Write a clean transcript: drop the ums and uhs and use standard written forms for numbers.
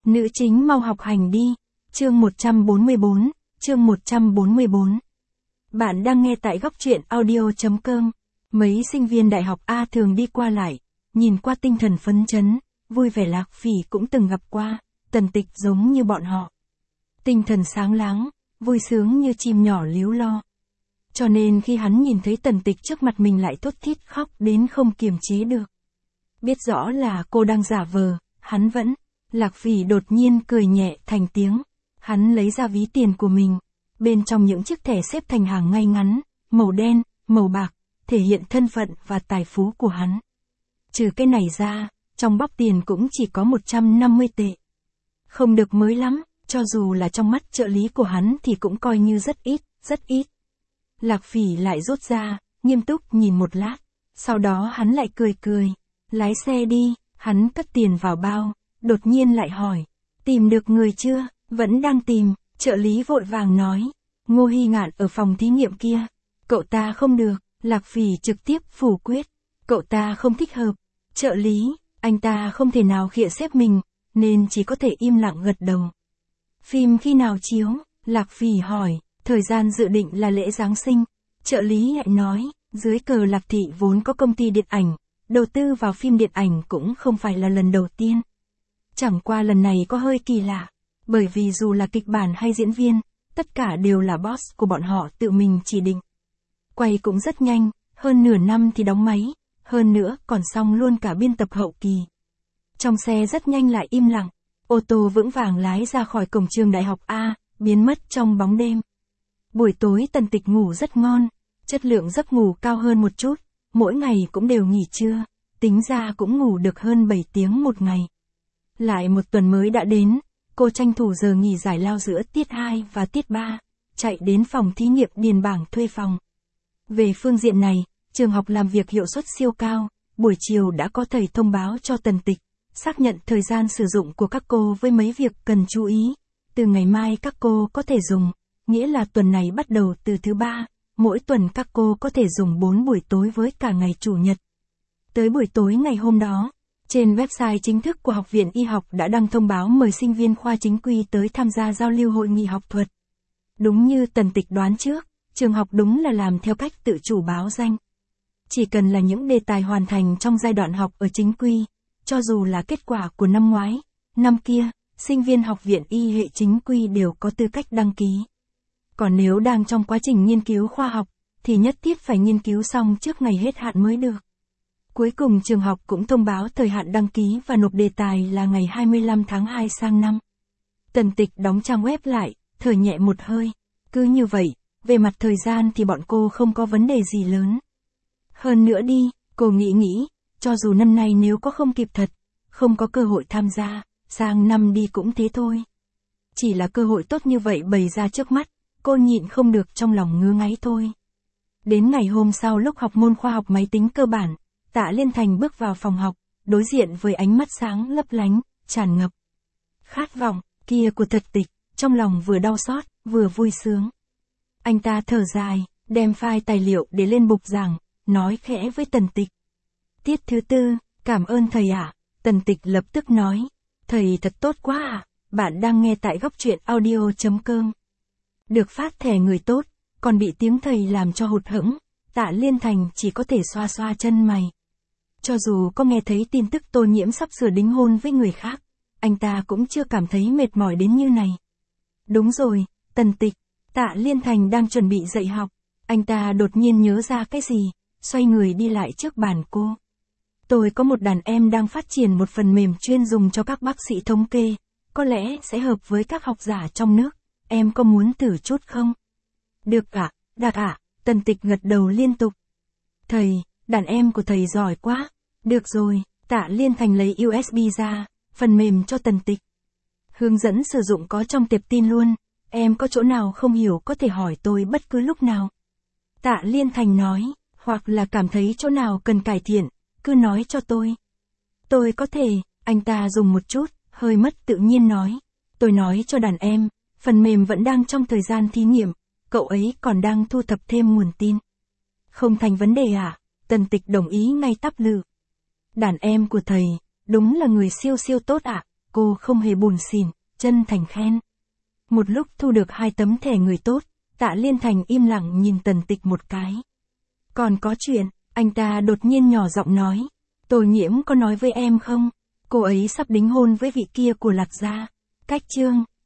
Nữ chính mau học hành đi. Chương 144, chương 144. Bạn đang nghe tại góc truyện audio.com. Mấy sinh viên đại học A thường đi qua lại, nhìn qua tinh thần phấn chấn, vui vẻ. Lạc Phỉ cũng từng gặp qua, Tần Tịch giống như bọn họ. Tinh thần sáng láng, vui sướng như chim nhỏ líu lo. Cho nên khi hắn nhìn thấy Tần Tịch trước mặt mình lại thút thít khóc đến không kiềm chế được. Biết rõ là cô đang giả vờ, hắn vẫn. Lạc Phỉ đột nhiên cười nhẹ thành tiếng. Hắn lấy ra ví tiền của mình. Bên trong những chiếc thẻ xếp thành hàng ngay ngắn, màu đen, màu bạc, thể hiện thân phận và tài phú của hắn. Trừ cái này ra, trong bóp tiền cũng chỉ có 150 tệ. Không được mới lắm, cho dù là trong mắt trợ lý của hắn thì cũng coi như rất ít, rất ít. Lạc Phỉ lại rút ra, nghiêm túc nhìn một lát. Sau đó hắn lại cười cười. Lái xe đi, hắn cất tiền vào bao. Đột nhiên lại hỏi, tìm được người chưa? Vẫn đang tìm, trợ lý vội vàng nói. Ngô Hy Ngạn ở phòng thí nghiệm kia. Cậu ta không được, Lạc Phỉ trực tiếp phủ quyết. Cậu ta không thích hợp. Trợ lý, anh ta không thể nào khịa xếp mình, nên chỉ có thể im lặng gật đầu. Phim khi nào chiếu? Lạc Phỉ hỏi, thời gian dự định là lễ Giáng sinh. Trợ lý lại nói, dưới cờ Lạc Thị vốn có công ty điện ảnh, đầu tư vào phim điện ảnh cũng không phải là lần đầu tiên. Chẳng qua lần này có hơi kỳ lạ, bởi vì dù là kịch bản hay diễn viên, tất cả đều là boss của bọn họ tự mình chỉ định. Quay cũng rất nhanh, hơn nửa năm thì đóng máy, hơn nữa còn xong luôn cả biên tập hậu kỳ. Trong xe rất nhanh lại im lặng, ô tô vững vàng lái ra khỏi cổng trường đại học A, biến mất trong bóng đêm. Buổi tối Tần Tịch ngủ rất ngon, chất lượng giấc ngủ cao hơn một chút, mỗi ngày cũng đều nghỉ trưa, tính ra cũng ngủ được hơn 7 tiếng một ngày. Lại một tuần mới đã đến, cô tranh thủ giờ nghỉ giải lao giữa tiết 2 và tiết 3, chạy đến phòng thí nghiệm điền bảng thuê phòng. Về phương diện này, trường học làm việc hiệu suất siêu cao, buổi chiều đã có thầy thông báo cho Tần Tịch, xác nhận thời gian sử dụng của các cô với mấy việc cần chú ý. Từ ngày mai các cô có thể dùng, nghĩa là tuần này bắt đầu từ thứ 3, mỗi tuần các cô có thể dùng 4 buổi tối với cả ngày chủ nhật. Tới buổi tối ngày hôm đó, trên website chính thức của Học viện Y học đã đăng thông báo mời sinh viên khoa chính quy tới tham gia giao lưu hội nghị học thuật. Đúng như Tần Tịch đoán trước, trường học đúng là làm theo cách tự chủ báo danh. Chỉ cần là những đề tài hoàn thành trong giai đoạn học ở chính quy, cho dù là kết quả của năm ngoái, năm kia, sinh viên Học viện Y hệ chính quy đều có tư cách đăng ký. Còn nếu đang trong quá trình nghiên cứu khoa học, thì nhất thiết phải nghiên cứu xong trước ngày hết hạn mới được. Cuối cùng trường học cũng thông báo thời hạn đăng ký và nộp đề tài là ngày 25 tháng 2 sang năm. Tần Tịch đóng trang web lại, thở nhẹ một hơi. Cứ như vậy, về mặt thời gian thì bọn cô không có vấn đề gì lớn. Hơn nữa đi, cô nghĩ, cho dù năm nay nếu có không kịp thật, không có cơ hội tham gia, sang năm đi cũng thế thôi. Chỉ là cơ hội tốt như vậy bày ra trước mắt, cô nhịn không được trong lòng ngứa ngáy thôi. Đến ngày hôm sau lúc học môn khoa học máy tính cơ bản, Tạ Liên Thành bước vào phòng học, đối diện với ánh mắt sáng lấp lánh, tràn ngập khát vọng kia của Tần Tịch, trong lòng vừa đau xót, vừa vui sướng. Anh ta thở dài, đem file tài liệu để lên bục giảng, nói khẽ với Tần Tịch. Tiết thứ 4, cảm ơn thầy ạ. Tần Tịch lập tức nói, thầy thật tốt quá ạ. Bạn đang nghe tại góc truyện audio.com. Được phát thẻ người tốt, còn bị tiếng thầy làm cho hụt hẫng, Tạ Liên Thành chỉ có thể xoa xoa chân mày. Cho dù có nghe thấy tin tức Tô Nhiễm sắp sửa đính hôn với người khác, anh ta cũng chưa cảm thấy mệt mỏi đến như này. Đúng rồi, Tần Tịch, Tạ Liên Thành đang chuẩn bị dạy học, anh ta đột nhiên nhớ ra cái gì, xoay người đi lại trước bàn cô. Tôi có một đàn em đang phát triển một phần mềm chuyên dùng cho các bác sĩ thống kê, có lẽ sẽ hợp với các học giả trong nước, em có muốn thử chút không? Được ạ, Đạt ạ. Tần Tịch gật đầu liên tục. Thầy, đàn em của thầy giỏi quá. Được rồi, Tạ Liên Thành lấy USB ra, phần mềm cho Tần Tịch. Hướng dẫn sử dụng có trong tệp tin luôn, em có chỗ nào không hiểu có thể hỏi tôi bất cứ lúc nào. Tạ Liên Thành nói, hoặc là cảm thấy chỗ nào cần cải thiện, cứ nói cho tôi. Tôi có thể, anh ta dùng một chút, hơi mất tự nhiên nói. Tôi nói cho đàn em, phần mềm vẫn đang trong thời gian thí nghiệm. Cậu ấy còn đang thu thập thêm nguồn tin. Không thành vấn đề à? Tần Tịch đồng ý ngay tắp lự. Đàn em của thầy, đúng là người siêu siêu tốt ạ. cô không hề buồn xỉn, chân thành khen. Một lúc thu được 2 tấm thẻ người tốt, Tạ Liên Thành im lặng nhìn Tần Tịch một cái. Còn có chuyện, anh ta đột nhiên nhỏ giọng nói. Tô Nhiễm có nói với em không? Cô ấy sắp đính hôn với vị kia của Lạc gia. Cách Trương,